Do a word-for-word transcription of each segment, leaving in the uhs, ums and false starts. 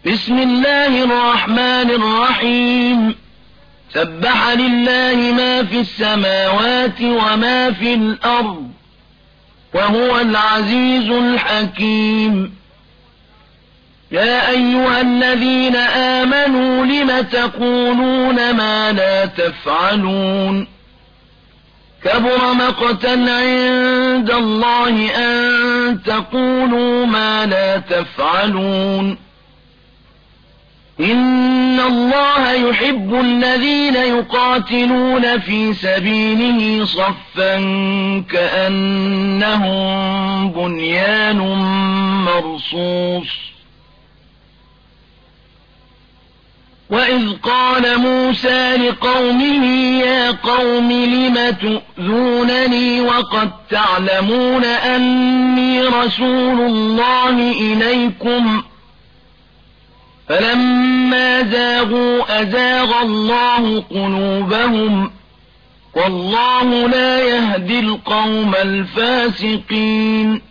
بسم الله الرحمن الرحيم سبح لله ما في السماوات وما في الأرض وهو العزيز الحكيم يا أيها الذين آمنوا لم تقولون ما لا تفعلون كبر مقتا عند الله أن تقولوا ما لا تفعلون إن الله يحب الذين يقاتلون في سبيله صفا كأنهم بنيان مرصوص وإذ قال موسى لقومه يا قوم لم تؤذونني وقد تعلمون أني رسول الله إليكم فلما زاغوا أزاغ الله قلوبهم والله لا يهدي القوم الفاسقين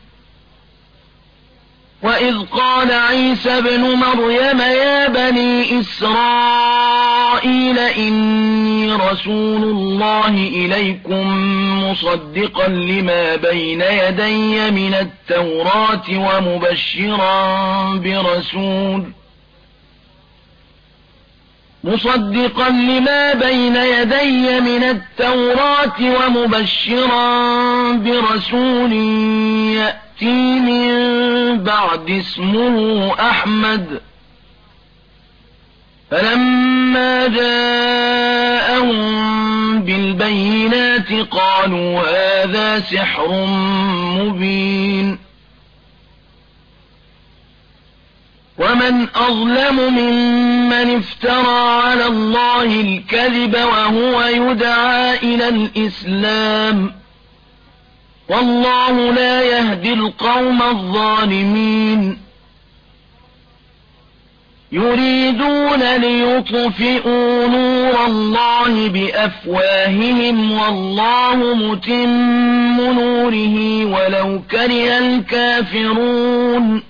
وإذ قال عيسى ابن مريم يا بني إسرائيل إني رسول الله إليكم مصدقا لما بين يدي من التوراة ومبشرا برسول مصدقا لما بين يدي من التوراة ومبشرا برسول يأتي من بعد اسمه أحمد فلما جاءهم بالبينات قالوا هذا سحر مبين ومن أظلم ممن افترى على الله الكذب وهو يدعى إلى الإسلام والله لا يهدي القوم الظالمين يريدون ليطفئوا نور الله بأفواههم والله متم نوره ولو كره الكافرون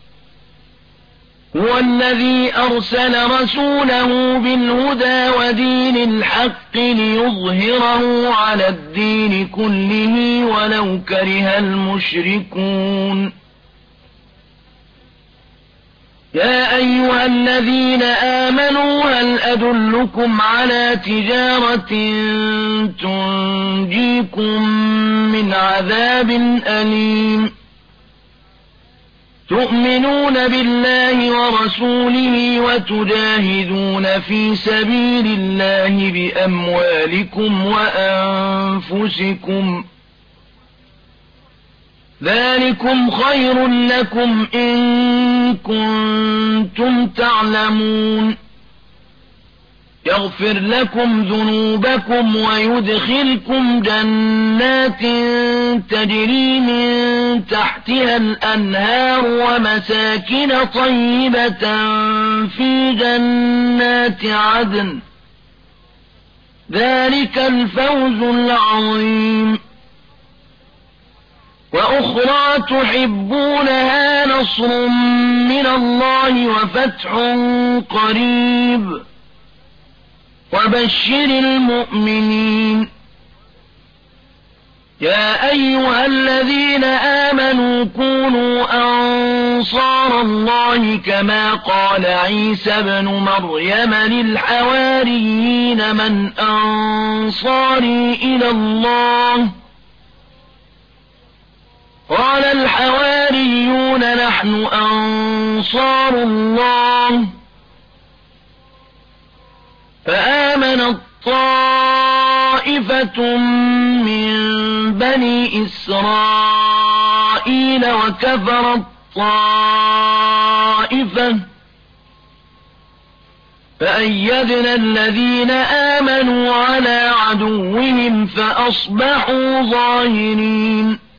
هو الذي أرسل رسوله بالهدى ودين الحق ليظهره على الدين كله ولو كره المشركون يا أيها الذين آمنوا هل أدلكم على تجارة تنجيكم من عذاب أليم تؤمنون بالله ورسوله وتجاهدون في سبيل الله بأموالكم وأنفسكم ذلكم خير لكم إن كنتم تعلمون يغفر لكم ذنوبكم ويدخلكم جنات تجري من تحتها الأنهار ومساكن طيبة في جنات عدن ذلك الفوز العظيم وأخرى تحبونها نصر من الله وفتح قريب وبشر المؤمنين يا أيها الذين آمنوا كونوا أنصار الله كما قال عيسى ابن مريم للحواريين من أنصاري إلى الله قال الحواريون نحن أنصار الله فآمنت طائفة من بني إسرائيل وكفرت طائفة فأيدنا الذين آمنوا على عدوهم فأصبحوا ظاهرين